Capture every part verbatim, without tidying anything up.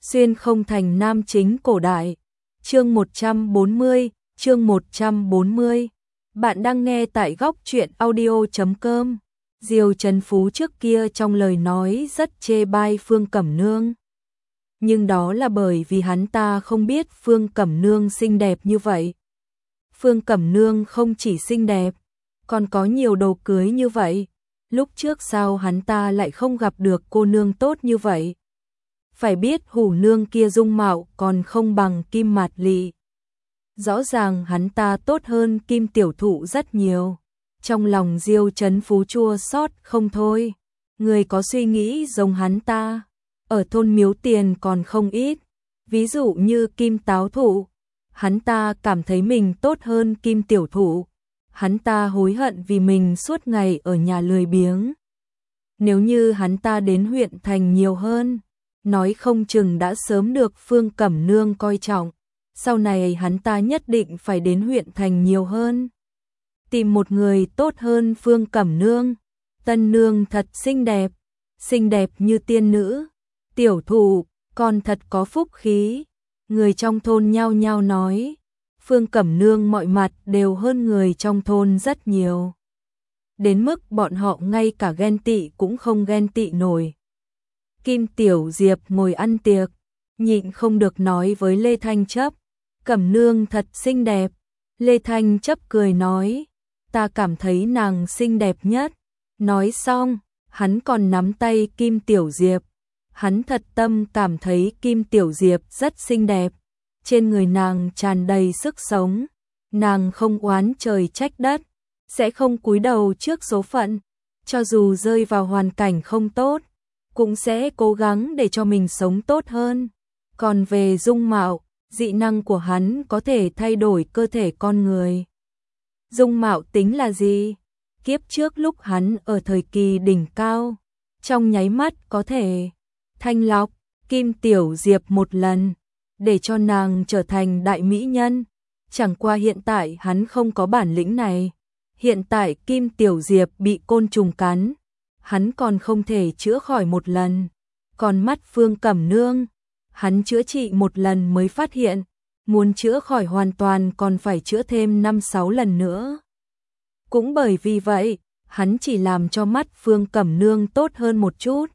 Xuyên không thành nam chính cổ đại. Chương một trăm bốn mươi, chương một trăm bốn mươi. Bạn đang nghe tại góc truyện audio chấm com. Diêu Trấn Phú trước kia trong lời nói rất chê bai Phương Cẩm Nương. Nhưng đó là bởi vì hắn ta không biết Phương Cẩm Nương xinh đẹp như vậy. Phương Cẩm Nương không chỉ xinh đẹp, còn có nhiều đồ cưới như vậy. Lúc trước sao hắn ta lại không gặp được cô nương tốt như vậy? Phải biết hủ nương kia dung mạo còn không bằng Kim Mạt Lị. Rõ ràng hắn ta tốt hơn Kim Tiểu Thụ rất nhiều. Trong lòng Diêu Trấn Phú chua xót không thôi. Người có suy nghĩ giống hắn ta, ở thôn Miếu Tiền còn không ít. Ví dụ như Kim Táo Thụ, hắn ta cảm thấy mình tốt hơn Kim Tiểu Thụ. Hắn ta hối hận vì mình suốt ngày ở nhà lười biếng. Nếu như hắn ta đến huyện thành nhiều hơn, nói không chừng đã sớm được Phương Cẩm Nương coi trọng. Sau này hắn ta nhất định phải đến huyện thành nhiều hơn, tìm một người tốt hơn Phương Cẩm Nương. Tân nương thật xinh đẹp, xinh đẹp như tiên nữ. Tiểu Thụ còn thật có phúc khí. Người trong thôn nhao nhao nói, Phương Cẩm Nương mọi mặt đều hơn người trong thôn rất nhiều. Đến mức bọn họ ngay cả ghen tị cũng không ghen tị nổi. Kim Tiểu Diệp ngồi ăn tiệc, nhịn không được nói với Lê Thanh Chấp, Cẩm Nương thật xinh đẹp. Lê Thanh Chấp cười nói, ta cảm thấy nàng xinh đẹp nhất. Nói xong, hắn còn nắm tay Kim Tiểu Diệp. Hắn thật tâm cảm thấy Kim Tiểu Diệp rất xinh đẹp. Trên người nàng tràn đầy sức sống. Nàng không oán trời trách đất, sẽ không cúi đầu trước số phận. Cho dù rơi vào hoàn cảnh không tốt, cũng sẽ cố gắng để cho mình sống tốt hơn. Còn về dung mạo, dị năng của hắn có thể thay đổi cơ thể con người. Dung mạo tính là gì? Kiếp trước lúc hắn ở thời kỳ đỉnh cao, trong nháy mắt có thể thanh lọc Kim Tiểu Diệp một lần, để cho nàng trở thành đại mỹ nhân. Chẳng qua hiện tại hắn không có bản lĩnh này. Hiện tại Kim Tiểu Diệp bị côn trùng cắn, hắn còn không thể chữa khỏi một lần. Còn mắt Phương Cẩm Nương, hắn chữa trị một lần mới phát hiện, muốn chữa khỏi hoàn toàn còn phải chữa thêm năm sáu lần nữa. Cũng bởi vì vậy, hắn chỉ làm cho mắt Phương Cẩm Nương tốt hơn một chút.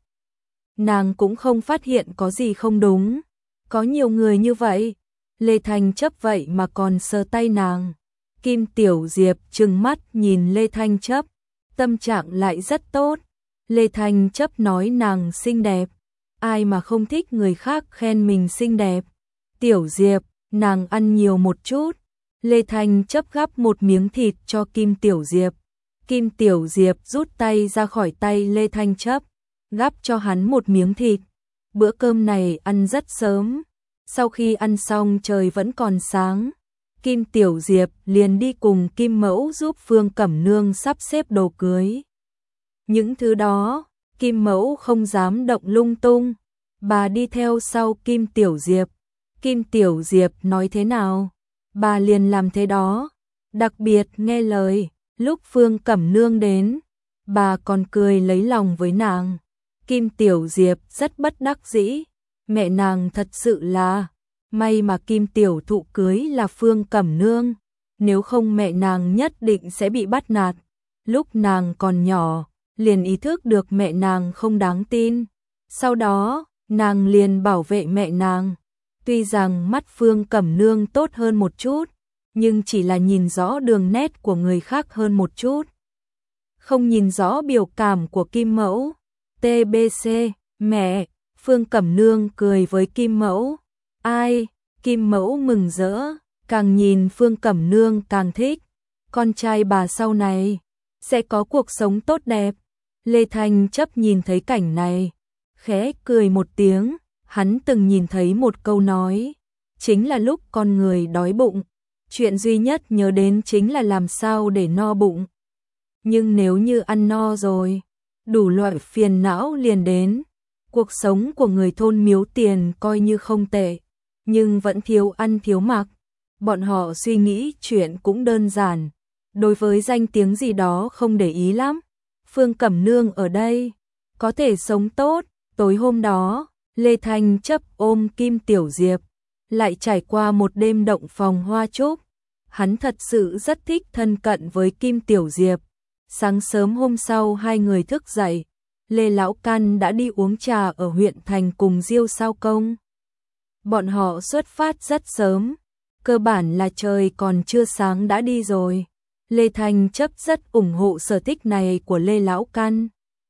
Nàng cũng không phát hiện có gì không đúng. Có nhiều người như vậy. Lê Thanh Chấp vậy mà còn sờ tay nàng. Kim Tiểu Diệp trừng mắt nhìn Lê Thanh Chấp, tâm trạng lại rất tốt. Lê Thanh Chấp nói nàng xinh đẹp, ai mà không thích người khác khen mình xinh đẹp. Tiểu Diệp, nàng ăn nhiều một chút. Lê Thanh Chấp gắp một miếng thịt cho Kim Tiểu Diệp. Kim Tiểu Diệp rút tay ra khỏi tay Lê Thanh Chấp, gắp cho hắn một miếng thịt. Bữa cơm này ăn rất sớm. Sau khi ăn xong trời vẫn còn sáng, Kim Tiểu Diệp liền đi cùng Kim Mẫu giúp Phương Cẩm Nương sắp xếp đồ cưới. Những thứ đó, Kim Mẫu không dám động lung tung. Bà đi theo sau Kim Tiểu Diệp. Kim Tiểu Diệp nói thế nào, bà liền làm thế đó. Đặc biệt nghe lời. Lúc Phương Cẩm Nương đến, bà còn cười lấy lòng với nàng. Kim Tiểu Diệp rất bất đắc dĩ. Mẹ nàng thật sự là, may mà Kim Tiểu Thụ cưới là Phương Cẩm Nương, nếu không mẹ nàng nhất định sẽ bị bắt nạt. Lúc nàng còn nhỏ, liền ý thức được mẹ nàng không đáng tin. Sau đó, nàng liền bảo vệ mẹ nàng. Tuy rằng mắt Phương Cẩm Nương tốt hơn một chút, nhưng chỉ là nhìn rõ đường nét của người khác hơn một chút. Không nhìn rõ biểu cảm của Kim Mẫu. tê bê xê, mẹ, Phương Cẩm Nương cười với Kim Mẫu. Ai? Kim Mẫu mừng rỡ, càng nhìn Phương Cẩm Nương càng thích. Con trai bà sau này sẽ có cuộc sống tốt đẹp. Lê Thanh Chấp nhìn thấy cảnh này, khẽ cười một tiếng. Hắn từng nhìn thấy một câu nói, chính là lúc con người đói bụng, chuyện duy nhất nhớ đến chính là làm sao để no bụng. Nhưng nếu như ăn no rồi, đủ loại phiền não liền đến. Cuộc sống của người thôn Miếu Tiền coi như không tệ, nhưng vẫn thiếu ăn thiếu mặc. Bọn họ suy nghĩ chuyện cũng đơn giản, đối với danh tiếng gì đó không để ý lắm. Phương Cẩm Nương ở đây, có thể sống tốt. Tối hôm đó, Lê Thanh Chấp ôm Kim Tiểu Diệp, lại trải qua một đêm động phòng hoa trúc. Hắn thật sự rất thích thân cận với Kim Tiểu Diệp. Sáng sớm hôm sau hai người thức dậy, Lê Lão Căn đã đi uống trà ở huyện thành cùng Diêu Sao Công. Bọn họ xuất phát rất sớm, cơ bản là trời còn chưa sáng đã đi rồi. Lê Thanh Chấp rất ủng hộ sở thích này của Lê Lão Căn.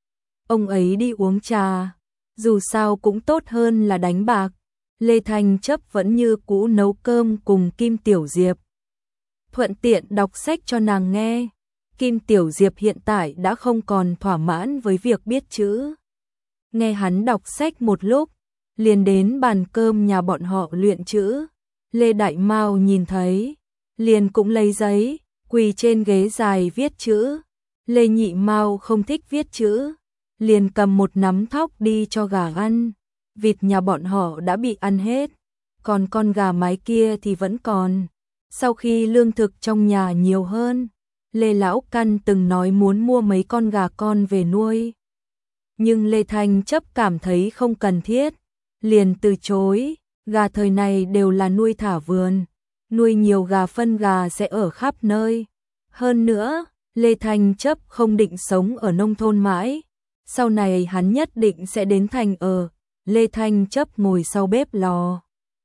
Ông ấy đi uống trà, dù sao cũng tốt hơn là đánh bạc. Lê Thanh Chấp vẫn như cũ nấu cơm cùng Kim Tiểu Diệp, thuận tiện đọc sách cho nàng nghe. Kim Tiểu Diệp hiện tại đã không còn thỏa mãn với việc biết chữ. Nghe hắn đọc sách một lúc, liền đến bàn cơm nhà bọn họ luyện chữ. Lê Đại Mao nhìn thấy, liền cũng lấy giấy, quỳ trên ghế dài viết chữ. Lê Nhị Mao không thích viết chữ, liền cầm một nắm thóc đi cho gà ăn. Vịt nhà bọn họ đã bị ăn hết, còn con gà mái kia thì vẫn còn. Sau khi lương thực trong nhà nhiều hơn, Lê Lão Căn từng nói muốn mua mấy con gà con về nuôi. Nhưng Lê Thanh Chấp cảm thấy không cần thiết, liền từ chối. Gà thời này đều là nuôi thả vườn, nuôi nhiều gà phân gà sẽ ở khắp nơi. Hơn nữa, Lê Thanh Chấp không định sống ở nông thôn mãi, sau này hắn nhất định sẽ đến thành ở. Lê Thanh Chấp ngồi sau bếp lò,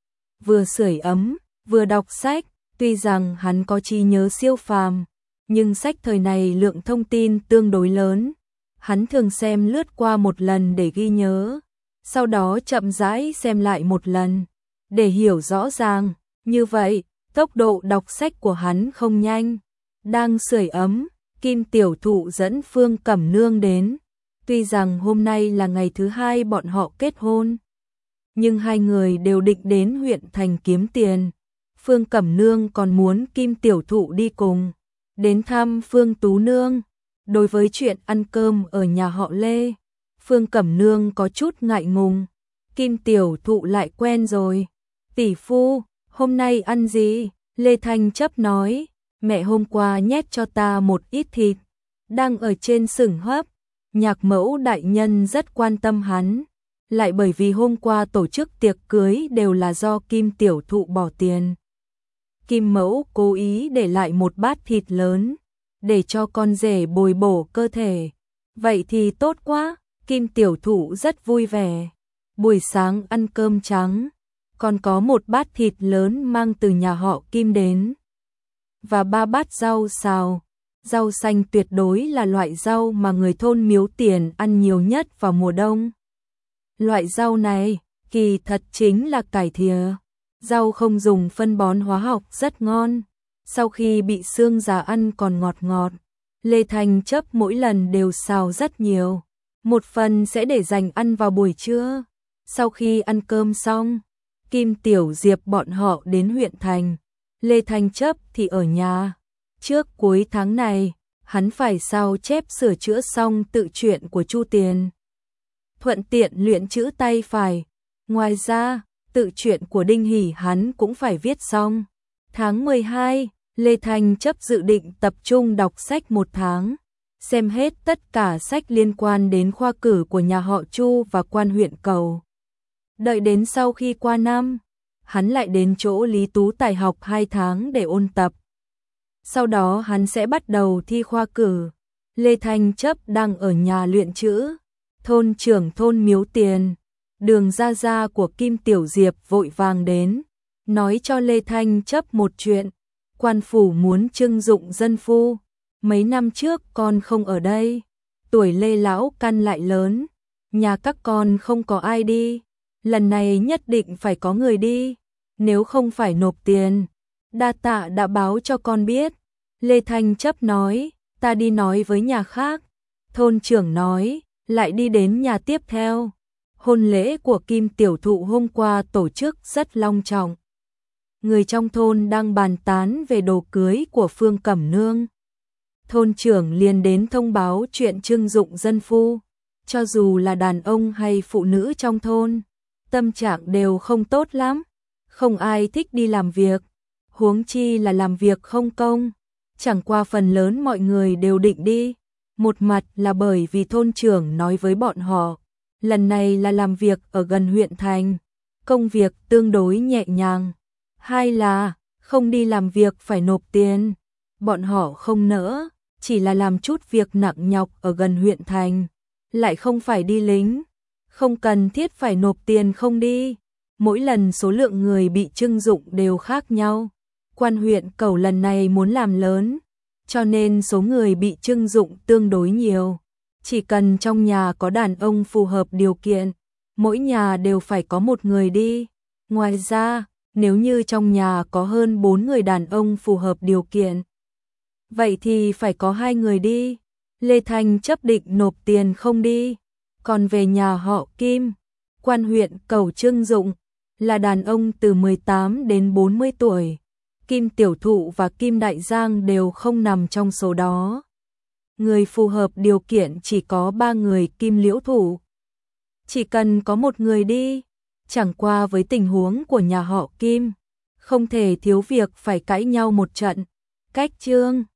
vừa sưởi ấm, vừa đọc sách. Tuy rằng hắn có trí nhớ siêu phàm, nhưng sách thời này lượng thông tin tương đối lớn. Hắn thường xem lướt qua một lần để ghi nhớ, sau đó chậm rãi xem lại một lần, để hiểu rõ ràng. Như vậy, tốc độ đọc sách của hắn không nhanh. Đang sưởi ấm, Kim Tiểu Thụ dẫn Phương Cẩm Nương đến. Tuy rằng hôm nay là ngày thứ hai bọn họ kết hôn, nhưng hai người đều định đến huyện thành kiếm tiền. Phương Cẩm Nương còn muốn Kim Tiểu Thụ đi cùng, đến thăm Phương Tú Nương. Đối với chuyện ăn cơm ở nhà họ Lê, Phương Cẩm Nương có chút ngại ngùng. Kim Tiểu Thụ lại quen rồi. Tỷ phu, hôm nay ăn gì? Lê Thanh Chấp nói, mẹ hôm qua nhét cho ta một ít thịt, đang ở trên xửng hấp. Nhạc Mẫu đại nhân rất quan tâm hắn, lại bởi vì hôm qua tổ chức tiệc cưới đều là do Kim Tiểu Thụ bỏ tiền. Kim Mẫu cố ý để lại một bát thịt lớn, để cho con rể bồi bổ cơ thể. Vậy thì tốt quá, Kim Tiểu Thụ rất vui vẻ. Buổi sáng ăn cơm trắng, còn có một bát thịt lớn mang từ nhà họ Kim đến, và ba bát rau xào. Rau xanh tuyệt đối là loại rau mà người thôn Miếu Tiền ăn nhiều nhất vào mùa đông. Loại rau này, kỳ thật chính là cải thìa. Rau không dùng phân bón hóa học rất ngon. Sau khi bị xương già ăn còn ngọt ngọt. Lê Thanh Chấp mỗi lần đều xào rất nhiều. Một phần sẽ để dành ăn vào buổi trưa. Sau khi ăn cơm xong, Kim Tiểu Diệp bọn họ đến huyện thành. Lê Thanh Chấp thì ở nhà. Trước cuối tháng này, hắn phải sao chép sửa chữa xong tự truyện của Chu Tiền, thuận tiện luyện chữ tay phải. Ngoài ra, tự truyện của Đinh Hỷ hắn cũng phải viết xong. Tháng mười hai, Lê Thanh Chấp dự định tập trung đọc sách một tháng, xem hết tất cả sách liên quan đến khoa cử của nhà họ Chu và quan huyện Cầu. Đợi đến sau khi qua năm, hắn lại đến chỗ Lý Tú Tài học hai tháng để ôn tập. Sau đó hắn sẽ bắt đầu thi khoa cử. Lê Thanh Chấp đang ở nhà luyện chữ. Thôn trưởng thôn Miếu Tiền, Đường gia gia của Kim Tiểu Diệp vội vàng đến, nói cho Lê Thanh Chấp một chuyện. Quan phủ muốn trưng dụng dân phu. Mấy năm trước con không ở đây, tuổi Lê Lão Căn lại lớn, nhà các con không có ai đi. Lần này nhất định phải có người đi, nếu không phải nộp tiền. Đa tạ đã báo cho con biết. Lê Thanh Chấp nói, ta đi nói với nhà khác. Thôn trưởng nói, lại đi đến nhà tiếp theo. Hôn lễ của Kim Tiểu Thụ hôm qua tổ chức rất long trọng. Người trong thôn đang bàn tán về đồ cưới của Phương Cẩm Nương. Thôn trưởng liền đến thông báo chuyện trưng dụng dân phu. Cho dù là đàn ông hay phụ nữ trong thôn, tâm trạng đều không tốt lắm. Không ai thích đi làm việc, huống chi là làm việc không công. Chẳng qua phần lớn mọi người đều định đi. Một mặt là bởi vì thôn trưởng nói với bọn họ lần này là làm việc ở gần huyện thành, công việc tương đối nhẹ nhàng. Hai là không đi làm việc phải nộp tiền, bọn họ không nỡ, chỉ là làm chút việc nặng nhọc ở gần huyện thành, lại không phải đi lính, không cần thiết phải nộp tiền không đi. Mỗi lần số lượng người bị trưng dụng đều khác nhau. Quan huyện Cẩu lần này muốn làm lớn, cho nên số người bị trưng dụng tương đối nhiều. Chỉ cần trong nhà có đàn ông phù hợp điều kiện, mỗi nhà đều phải có một người đi. Ngoài ra, nếu như trong nhà có hơn bốn người đàn ông phù hợp điều kiện, vậy thì phải có hai người đi. Lê Thanh chấp định nộp tiền không đi. Còn về nhà họ Kim, quan huyện Cẩu trưng dụng là đàn ông từ mười tám đến bốn mươi tuổi. Kim Tiểu Thụ và Kim Đại Giang đều không nằm trong số đó. Người phù hợp điều kiện chỉ có ba người. Kim Liễu Thủ chỉ cần có một người đi. Chẳng qua với tình huống của nhà họ Kim, không thể thiếu việc phải cãi nhau một trận. Cách chương